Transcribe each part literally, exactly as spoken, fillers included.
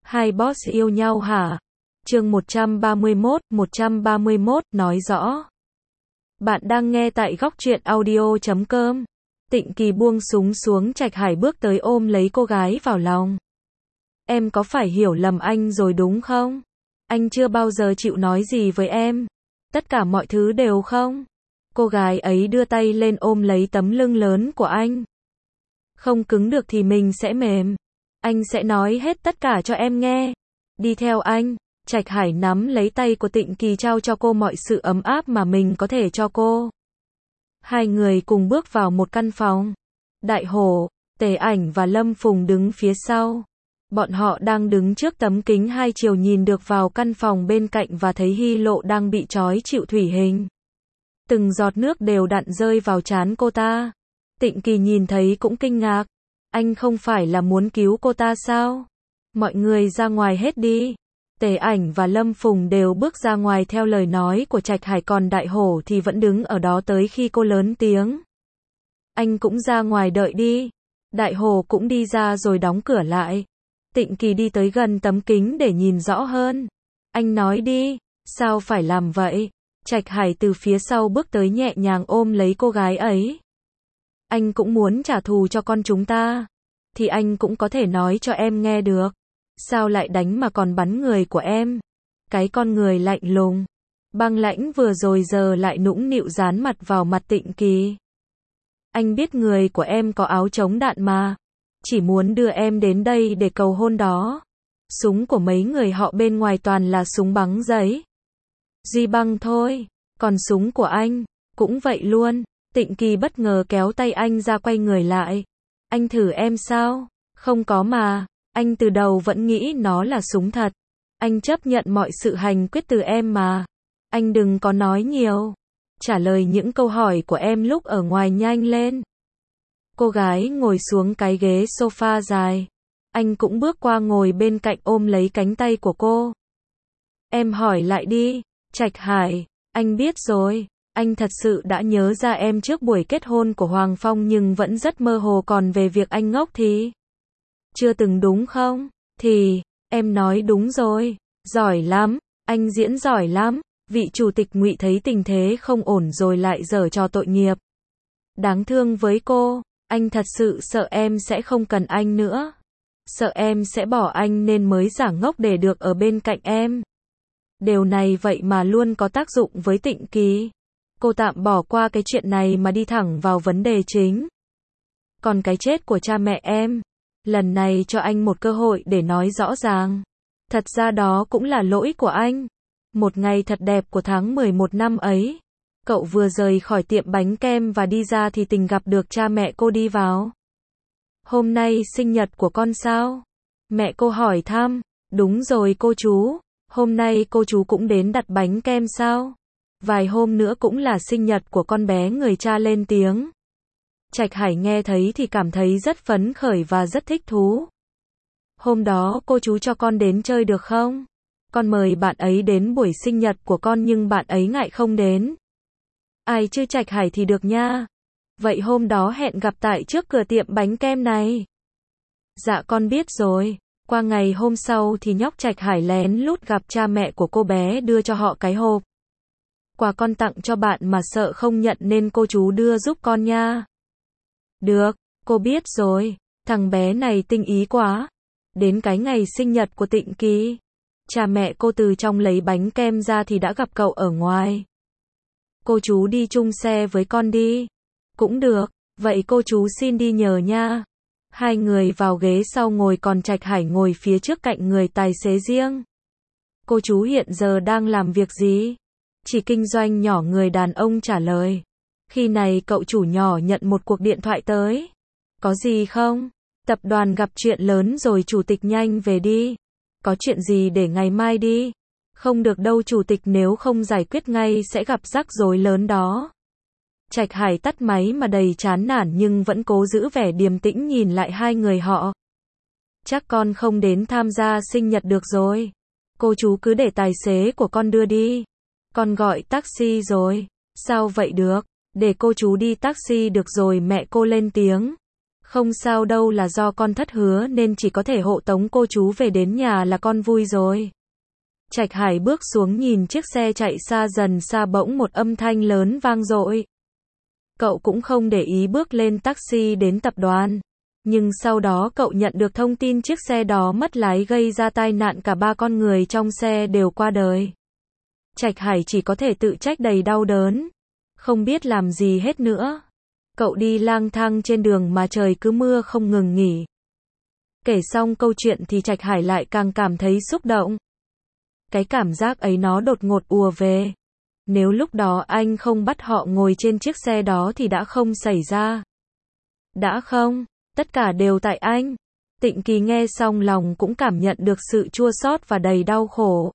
Hai boss yêu nhau hả? Chương một trăm ba mươi mốt, một trăm ba mươi mốt, nói rõ. Bạn đang nghe tại góc truyện audio chấm com. Tịnh Kỳ buông súng xuống, Trạch Hải bước tới ôm lấy cô gái vào lòng. Em có phải hiểu lầm anh rồi đúng không? Anh chưa bao giờ chịu nói gì với em. Tất cả mọi thứ đều không. Cô gái ấy đưa tay lên ôm lấy tấm lưng lớn của anh. Không cứng được thì mình sẽ mềm. Anh sẽ nói hết tất cả cho em nghe. Đi theo anh. Trạch Hải nắm lấy tay của Tịnh Kỳ, trao cho cô mọi sự ấm áp mà mình có thể cho cô. Hai người cùng bước vào một căn phòng. Đại Hổ, Tề Ảnh và Lâm Phùng đứng phía sau. Bọn họ đang đứng trước tấm kính hai chiều nhìn được vào căn phòng bên cạnh và thấy Hy Lộ đang bị trói chịu thủy hình. Từng giọt nước đều đặn rơi vào trán cô ta. Tịnh Kỳ nhìn thấy cũng kinh ngạc. Anh không phải là muốn cứu cô ta sao? Mọi người ra ngoài hết đi. Tề Ảnh và Lâm Phùng đều bước ra ngoài theo lời nói của Trạch Hải, còn Đại Hổ thì vẫn đứng ở đó tới khi cô lớn tiếng. Anh cũng ra ngoài đợi đi. Đại Hổ cũng đi ra rồi đóng cửa lại. Tịnh Kỳ đi tới gần tấm kính để nhìn rõ hơn. Anh nói đi, sao phải làm vậy? Trạch Hải từ phía sau bước tới nhẹ nhàng ôm lấy cô gái ấy. Anh cũng muốn trả thù cho con chúng ta. Thì anh cũng có thể nói cho em nghe được. Sao lại đánh mà còn bắn người của em? Cái con người lạnh lùng, băng lãnh vừa rồi giờ lại nũng nịu dán mặt vào mặt Tịnh Kỳ. Anh biết người của em có áo chống đạn mà. Chỉ muốn đưa em đến đây để cầu hôn đó. Súng của mấy người họ bên ngoài toàn là súng bắn giấy. Duy băng thôi. Còn súng của anh, cũng vậy luôn. Tịnh Kỳ bất ngờ kéo tay anh ra, quay người lại. Anh thử em sao? Không có mà. Anh từ đầu vẫn nghĩ nó là súng thật. Anh chấp nhận mọi sự hành quyết từ em mà. Anh đừng có nói nhiều. Trả lời những câu hỏi của em lúc ở ngoài nhanh lên. Cô gái ngồi xuống cái ghế sofa dài. Anh cũng bước qua ngồi bên cạnh ôm lấy cánh tay của cô. Em hỏi lại đi. Trạch Hải, anh biết rồi. Anh thật sự đã nhớ ra em trước buổi kết hôn của Hoàng Phong nhưng vẫn rất mơ hồ, còn về việc anh ngốc thì chưa từng, đúng không? Thì, em nói đúng rồi. Giỏi lắm, anh diễn giỏi lắm. Vị chủ tịch Ngụy thấy tình thế không ổn rồi lại giở trò tội nghiệp. Đáng thương với cô, anh thật sự sợ em sẽ không cần anh nữa. Sợ em sẽ bỏ anh nên mới giả ngốc để được ở bên cạnh em. Điều này vậy mà luôn có tác dụng với Tịnh Kỳ. Cô tạm bỏ qua cái chuyện này mà đi thẳng vào vấn đề chính. Còn cái chết của cha mẹ em, lần này cho anh một cơ hội để nói rõ ràng. Thật ra đó cũng là lỗi của anh. Một ngày thật đẹp của tháng mười một năm ấy, cậu vừa rời khỏi tiệm bánh kem và đi ra thì tình gặp được cha mẹ cô đi vào. Hôm nay sinh nhật của con sao? Mẹ cô hỏi thăm. Đúng rồi cô chú. Hôm nay cô chú cũng đến đặt bánh kem sao? Vài hôm nữa cũng là sinh nhật của con bé, người cha lên tiếng. Trạch Hải nghe thấy thì cảm thấy rất phấn khởi và rất thích thú. Hôm đó cô chú cho con đến chơi được không? Con mời bạn ấy đến buổi sinh nhật của con nhưng bạn ấy ngại không đến. Ai chứ Trạch Hải thì được nha. Vậy hôm đó hẹn gặp tại trước cửa tiệm bánh kem này. Dạ con biết rồi. Qua ngày hôm sau thì nhóc Trạch Hải lén lút gặp cha mẹ của cô bé, đưa cho họ cái hộp quà con tặng cho bạn mà sợ không nhận nên cô chú đưa giúp con nha. Được, cô biết rồi. Thằng bé này tinh ý quá. Đến cái ngày sinh nhật của Tịnh Kỳ, cha mẹ cô từ trong lấy bánh kem ra thì đã gặp cậu ở ngoài. Cô chú đi chung xe với con đi. Cũng được, vậy cô chú xin đi nhờ nha. Hai người vào ghế sau ngồi, còn Trạch Hải ngồi phía trước cạnh người tài xế riêng. Cô chú hiện giờ đang làm việc gì? Chỉ kinh doanh nhỏ, người đàn ông trả lời. Khi này cậu chủ nhỏ nhận một cuộc điện thoại tới. Có gì không? Tập đoàn gặp chuyện lớn rồi chủ tịch, nhanh về đi. Có chuyện gì để ngày mai đi. Không được đâu chủ tịch, nếu không giải quyết ngay sẽ gặp rắc rối lớn đó. Trạch Hải tắt máy mà đầy chán nản nhưng vẫn cố giữ vẻ điềm tĩnh nhìn lại hai người họ. Chắc con không đến tham gia sinh nhật được rồi. Cô chú cứ để tài xế của con đưa đi. Con gọi taxi rồi. Sao vậy được? Để cô chú đi taxi được rồi, mẹ cô lên tiếng. Không sao đâu, là do con thất hứa nên chỉ có thể hộ tống cô chú về đến nhà là con vui rồi. Trạch Hải bước xuống nhìn chiếc xe chạy xa dần xa, bỗng một âm thanh lớn vang dội. Cậu cũng không để ý bước lên taxi đến tập đoàn. Nhưng sau đó cậu nhận được thông tin chiếc xe đó mất lái gây ra tai nạn, cả ba con người trong xe đều qua đời. Trạch Hải chỉ có thể tự trách đầy đau đớn. Không biết làm gì hết nữa. Cậu đi lang thang trên đường mà trời cứ mưa không ngừng nghỉ. Kể xong câu chuyện thì Trạch Hải lại càng cảm thấy xúc động. Cái cảm giác ấy nó đột ngột ùa về. Nếu lúc đó anh không bắt họ ngồi trên chiếc xe đó thì đã không xảy ra. Đã không, tất cả đều tại anh. Tịnh Kỳ nghe xong lòng cũng cảm nhận được sự chua xót và đầy đau khổ.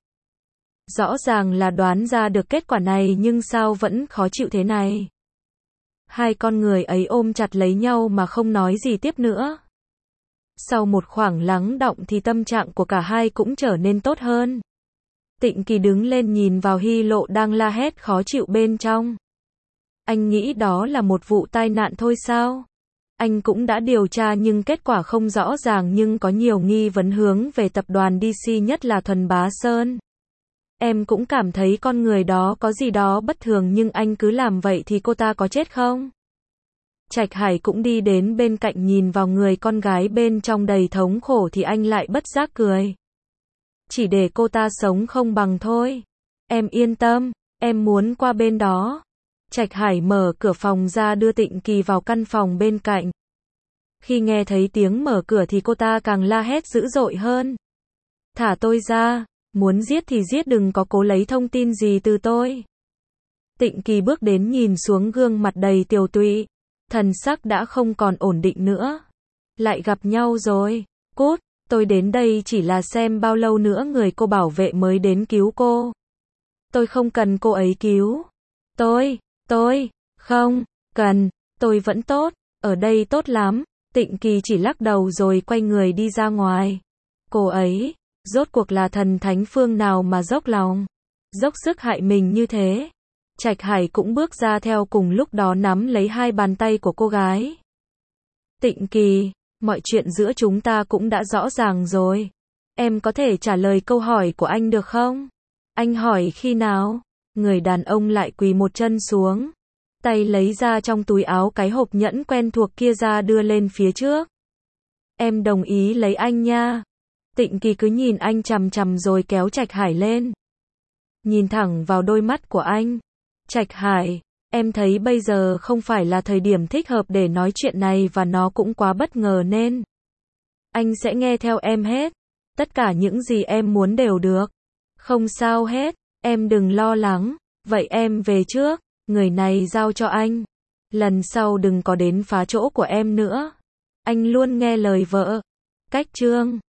Rõ ràng là đoán ra được kết quả này nhưng sao vẫn khó chịu thế này. Hai con người ấy ôm chặt lấy nhau mà không nói gì tiếp nữa. Sau một khoảng lắng đọng thì tâm trạng của cả hai cũng trở nên tốt hơn. Tịnh Kỳ đứng lên nhìn vào Hy Lộ đang la hét khó chịu bên trong. Anh nghĩ đó là một vụ tai nạn thôi sao? Anh cũng đã điều tra nhưng kết quả không rõ ràng, nhưng có nhiều nghi vấn hướng về tập đoàn đê xê, nhất là Thuần Bá Sơn. Em cũng cảm thấy con người đó có gì đó bất thường, nhưng anh cứ làm vậy thì cô ta có chết không? Trạch Hải cũng đi đến bên cạnh, nhìn vào người con gái bên trong đầy thống khổ thì anh lại bất giác cười. Chỉ để cô ta sống không bằng thôi. Em yên tâm, em muốn qua bên đó. Trạch Hải mở cửa phòng ra đưa Tịnh Kỳ vào căn phòng bên cạnh. Khi nghe thấy tiếng mở cửa thì cô ta càng la hét dữ dội hơn. Thả tôi ra, muốn giết thì giết, đừng có cố lấy thông tin gì từ tôi. Tịnh Kỳ bước đến nhìn xuống gương mặt đầy tiều tụy. Thần sắc đã không còn ổn định nữa. Lại gặp nhau rồi. Cút, tôi đến đây chỉ là xem bao lâu nữa người cô bảo vệ mới đến cứu cô. Tôi không cần cô ấy cứu. Tôi, tôi, không, cần, tôi vẫn tốt, ở đây tốt lắm. Tịnh Kỳ chỉ lắc đầu rồi quay người đi ra ngoài. Cô ấy, rốt cuộc là thần thánh phương nào mà dốc lòng, dốc sức hại mình như thế. Trạch Hải cũng bước ra theo, cùng lúc đó nắm lấy hai bàn tay của cô gái. Tịnh Kỳ, mọi chuyện giữa chúng ta cũng đã rõ ràng rồi. Em có thể trả lời câu hỏi của anh được không? Anh hỏi khi nào? Người đàn ông lại quỳ một chân xuống. Tay lấy ra trong túi áo cái hộp nhẫn quen thuộc kia ra đưa lên phía trước. Em đồng ý lấy anh nha. Tịnh Kỳ cứ nhìn anh chằm chằm rồi kéo Trạch Hải lên. Nhìn thẳng vào đôi mắt của anh. Trạch Hải, em thấy bây giờ không phải là thời điểm thích hợp để nói chuyện này, và nó cũng quá bất ngờ nên anh sẽ nghe theo em hết. Tất cả những gì em muốn đều được. Không sao hết, em đừng lo lắng. Vậy em về trước, người này giao cho anh. Lần sau đừng có đến phá chỗ của em nữa. Anh luôn nghe lời vợ. Cách chương